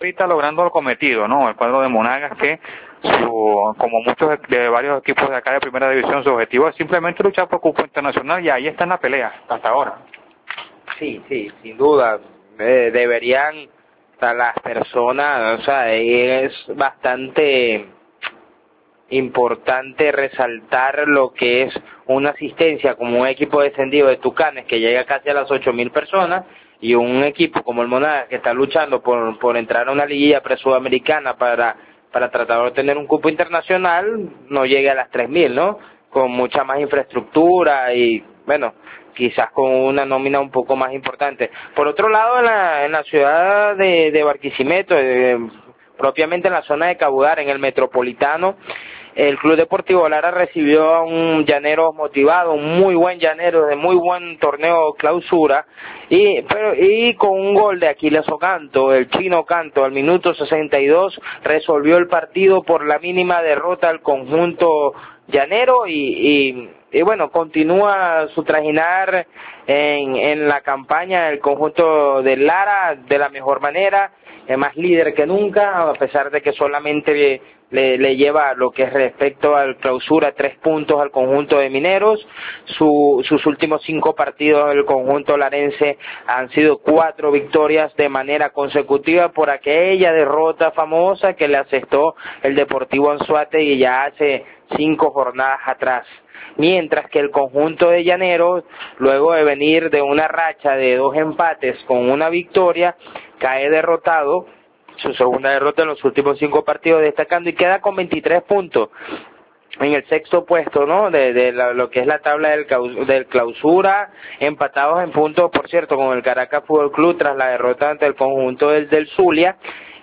ahorita logrando lo cometido, ¿no? El cuadro de Monagas que como muchos de varios equipos de acá de primera división, su objetivo es simplemente luchar por cupo internacional y ahí está en la pelea hasta ahora. Sí, sí, sin duda. Deberían, o sea, las personas, o sea, es bastante importante resaltar lo que es una asistencia como un equipo descendido de Tucanes que llega casi a las 8.000 personas y un equipo como el Monagas que está luchando por entrar a una liguilla presudamericana para tratar de obtener un cupo internacional no llegue a las 3.000, ¿no? Con mucha más infraestructura y, bueno, quizás con una nómina un poco más importante. Por otro lado, en la ciudad de Barquisimeto, propiamente en la zona de Cabudar, en el Metropolitano, el Club Deportivo Lara recibió a un llanero motivado, un muy buen llanero, de muy buen torneo clausura, y con un gol de Aquiles Ocanto, el chino Canto, al minuto 62, resolvió el partido por la mínima derrota al conjunto llanero y bueno, continúa su trajinar en la campaña el conjunto de Lara de la mejor manera, más líder que nunca, a pesar de que solamente le lleva lo que es respecto al clausura 3 puntos al conjunto de Mineros. Sus últimos 5 partidos del conjunto larense han sido 4 victorias de manera consecutiva por aquella derrota famosa que le asestó el Deportivo Anzoátegui ya hace 5 jornadas atrás. Mientras que el conjunto de Llaneros, luego de venir de una racha de 2 empates con una victoria, cae derrotado, su segunda derrota en los últimos 5 partidos, destacando y queda con 23 puntos en el sexto puesto, ¿no? Lo que es la tabla del clausura, empatados en puntos, por cierto, con el Caracas Fútbol Club tras la derrota ante el conjunto del Zulia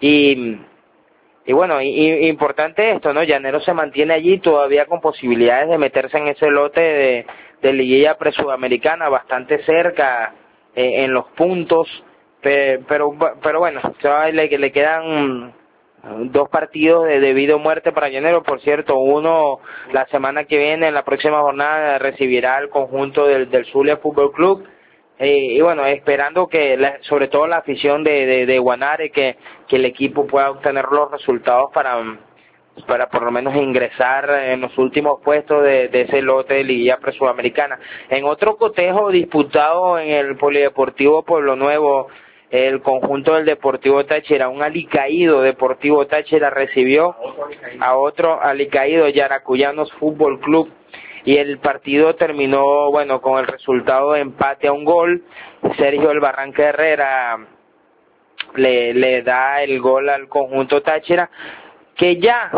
y bueno, importante esto, ¿no? Llanero se mantiene allí todavía con posibilidades de meterse en ese lote de liguilla presudamericana, bastante cerca en los puntos, pero bueno, le quedan 2 partidos de vida o muerte para Llanero. Por cierto, uno la semana que viene, en la próxima jornada, recibirá el conjunto del Zulia Fútbol Club. Y bueno, esperando que sobre todo la afición de Guanare, que el equipo pueda obtener los resultados para por lo menos ingresar en los últimos puestos de ese lote de liguilla presudamericana. En otro cotejo disputado en el Polideportivo Pueblo Nuevo, el conjunto del Deportivo Táchira, un alicaído Deportivo Táchira recibió a otro alicaído Yaracuyanos Fútbol Club. Y el partido terminó, bueno, con el resultado de empate a 1 gol. Sergio El Barranca Herrera le da el gol al conjunto Táchira, que ya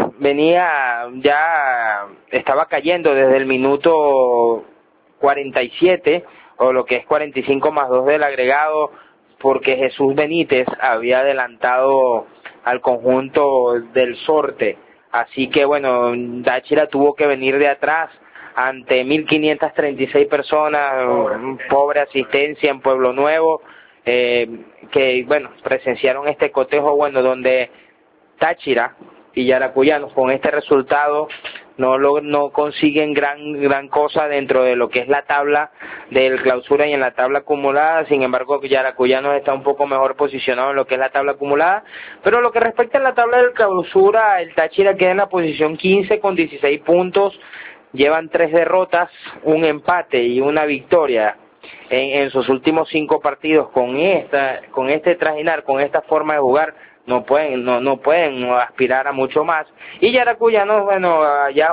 estaba cayendo desde el minuto 47, o lo que es 45 más 2 del agregado, porque Jesús Benítez había adelantado al conjunto del Sorte. Así que, bueno, Táchira tuvo que venir de atrás ante 1.536 personas, pobre asistencia en Pueblo Nuevo, que, bueno, presenciaron este cotejo, bueno, donde Táchira y Yaracuyanos con este resultado no consiguen gran cosa dentro de lo que es la tabla del clausura y en la tabla acumulada. Sin embargo, Yaracuyanos está un poco mejor posicionado en lo que es la tabla acumulada, pero lo que respecta a la tabla del clausura, el Táchira queda en la posición 15 con 16 puntos, llevan 3 derrotas, un empate y una victoria en sus últimos 5 partidos. Con este trajinar, con esta forma de jugar, no pueden aspirar a mucho más. Y Yaracuyanos, bueno,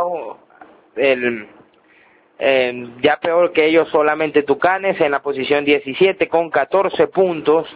ya peor que ellos, solamente Tucanes en la posición 17 con 14 puntos.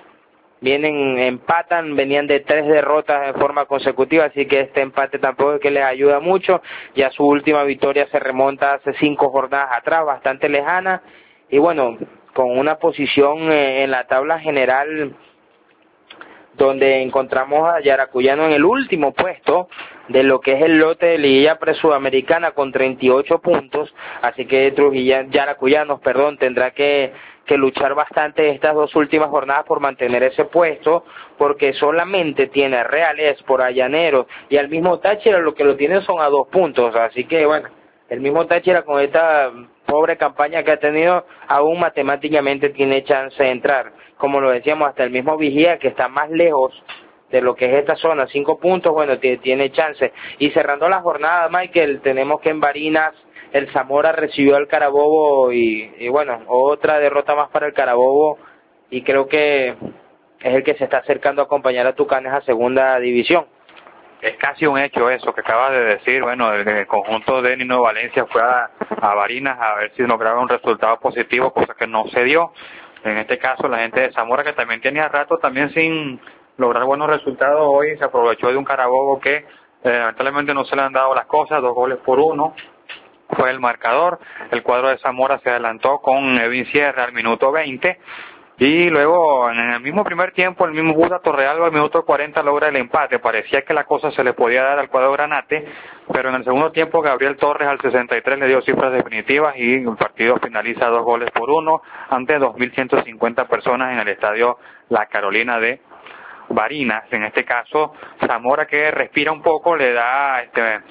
Venían de 3 derrotas de forma consecutiva, así que este empate tampoco es que les ayuda mucho. Ya su última victoria se remonta hace 5 jornadas atrás, bastante lejana, y bueno, con una posición en la tabla general donde encontramos a Yaracuyano en el último puesto de lo que es el lote de liguilla presudamericana con 38 puntos, así que Yaracuyanos, tendrá que luchar bastante estas 2 últimas jornadas por mantener ese puesto, porque solamente tiene a Reales por Llanero y al mismo Táchira, lo que lo tienen son a 2 puntos, así que bueno, el mismo Táchira con esta pobre campaña que ha tenido, aún matemáticamente tiene chance de entrar. Como lo decíamos, hasta el mismo Vigía, que está más lejos de lo que es esta zona, 5 puntos, bueno, tiene chance. Y cerrando la jornada, Michael, tenemos que en Barinas el Zamora recibió al Carabobo y bueno, otra derrota más para el Carabobo, y creo que es el que se está acercando a acompañar a Tucanes a segunda división. Es casi un hecho eso que acabas de decir. Bueno, el conjunto de Nino Valencia fue a Barinas a ver si lograba un resultado positivo, cosa que no se dio. En este caso, la gente de Zamora, que también tenía rato también sin lograr buenos resultados, hoy se aprovechó de un Carabobo que lamentablemente no se le han dado las cosas. 2-1 fue el marcador. El cuadro de Zamora se adelantó con Edwin Sierra al minuto 20. Y luego, en el mismo primer tiempo, el mismo Buda Torrealba al minuto 40 logra el empate. Parecía que la cosa se le podía dar al cuadro Granate, pero en el segundo tiempo Gabriel Torres al 63 le dio cifras definitivas y el partido finaliza 2-1 ante 2.150 personas en el estadio La Carolina de Barinas. En este caso, Zamora, que respira un poco, le da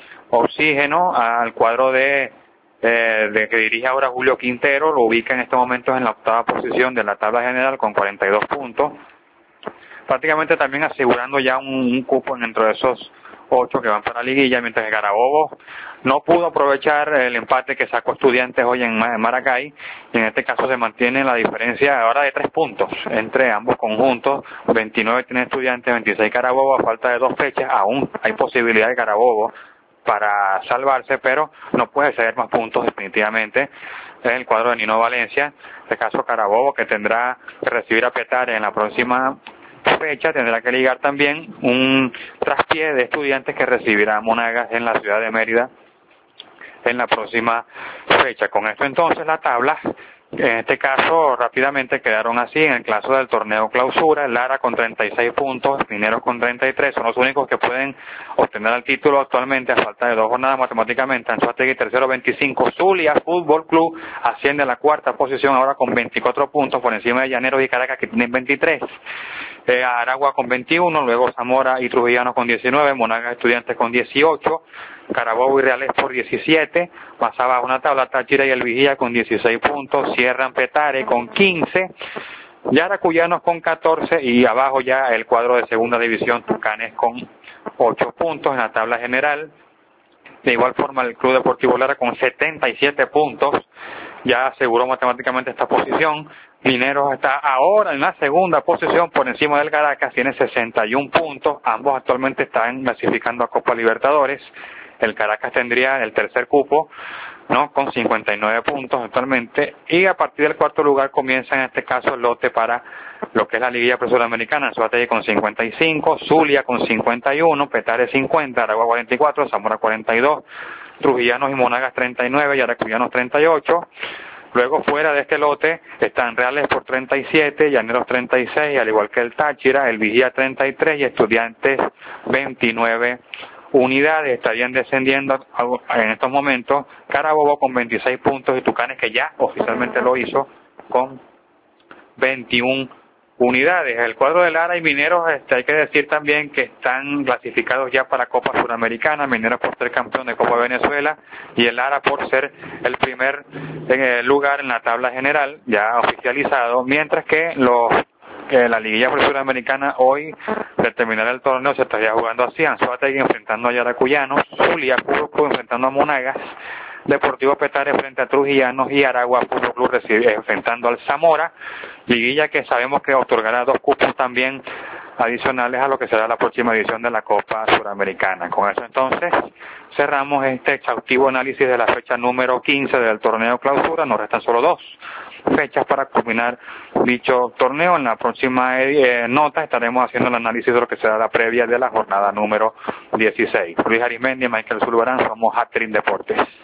oxígeno al cuadro de que dirige ahora Julio Quintero. Lo ubica en estos momentos en la octava posición de la tabla general con 42 puntos, prácticamente también asegurando ya un cupo dentro de esos 8 que van para la liguilla, mientras que Carabobo no pudo aprovechar el empate que sacó Estudiantes hoy en Maracay, y en este caso se mantiene la diferencia ahora de 3 puntos entre ambos conjuntos. 29 tiene Estudiantes, 26 Carabobo. A falta de 2 fechas aún hay posibilidad de Carabobo para salvarse, pero no puede ceder más puntos definitivamente. Es el cuadro de Nino Valencia, en este caso Carabobo, que tendrá que recibir a Petare en la próxima fecha. Tendrá que ligar también un traspié de Estudiantes, que recibirá a Monagas en la ciudad de Mérida en la próxima fecha. Con esto entonces la tabla, en este caso rápidamente quedaron así. En el caso del torneo clausura, el Lara con 36 puntos, Mineros con 33, son los únicos que pueden obtener el título actualmente a falta de 2 jornadas matemáticamente. Anzoátegui tercero, 25, Zulia Fútbol Club asciende a la cuarta posición ahora con 24 puntos por encima de Llaneros y Caracas, que tienen 23. Aragua con 21, luego Zamora y Trujillano con 19, Monagas Estudiantes con 18, Carabobo y Reales por 17, más abajo una tabla Táchira y el Vigía con 16 puntos, cierran Petare con 15, Yaracuyanos con 14 y abajo ya el cuadro de segunda división Tucanes con 8 puntos en la tabla general. De igual forma el Club Deportivo Lara con 77 puntos ya aseguró matemáticamente esta posición. Mineros está ahora en la segunda posición por encima del Caracas, tiene 61 puntos, ambos actualmente están clasificando a Copa Libertadores. El Caracas tendría el tercer cupo, ¿no?, con 59 puntos actualmente, y a partir del cuarto lugar comienza en este caso el lote para lo que es la liguilla presuramericana. Anzoátegui con 55, Zulia con 51, Petare 50, Aragua 44, Zamora 42, Trujillanos y Monagas 39, Yaracuyanos 38. Luego fuera de este lote están Reales por 37, Llaneros 36, al igual que el Táchira, el Vigía 33 y Estudiantes 29 unidades. Estarían descendiendo en estos momentos Carabobo con 26 puntos y Tucanes, que ya oficialmente lo hizo, con 21 unidades. El cuadro de Lara y Mineros, hay que decir también que están clasificados ya para Copa Suramericana. Mineros por ser campeón de Copa Venezuela y el Lara por ser el primer lugar en la tabla general, ya oficializado, mientras que la liguilla suramericana hoy, de terminar el torneo, se estaría jugando así: Anzoátegui enfrentando a Yaracuyanos, Zulia Fútbol Club enfrentando a Monagas, Deportivo Petare frente a Trujillanos y Aragua Fútbol Club enfrentando al Zamora. Liguilla que sabemos que otorgará 2 cupos también adicionales a lo que será la próxima edición de la Copa Suramericana. Con eso entonces cerramos este exhaustivo análisis de la fecha número 15 del torneo clausura. Nos restan solo 2 fechas para culminar dicho torneo. En la próxima nota estaremos haciendo el análisis de lo que será la previa de la jornada número 16. Luis Arismendi, Michael Zulbarán, somos Hatterin Deportes.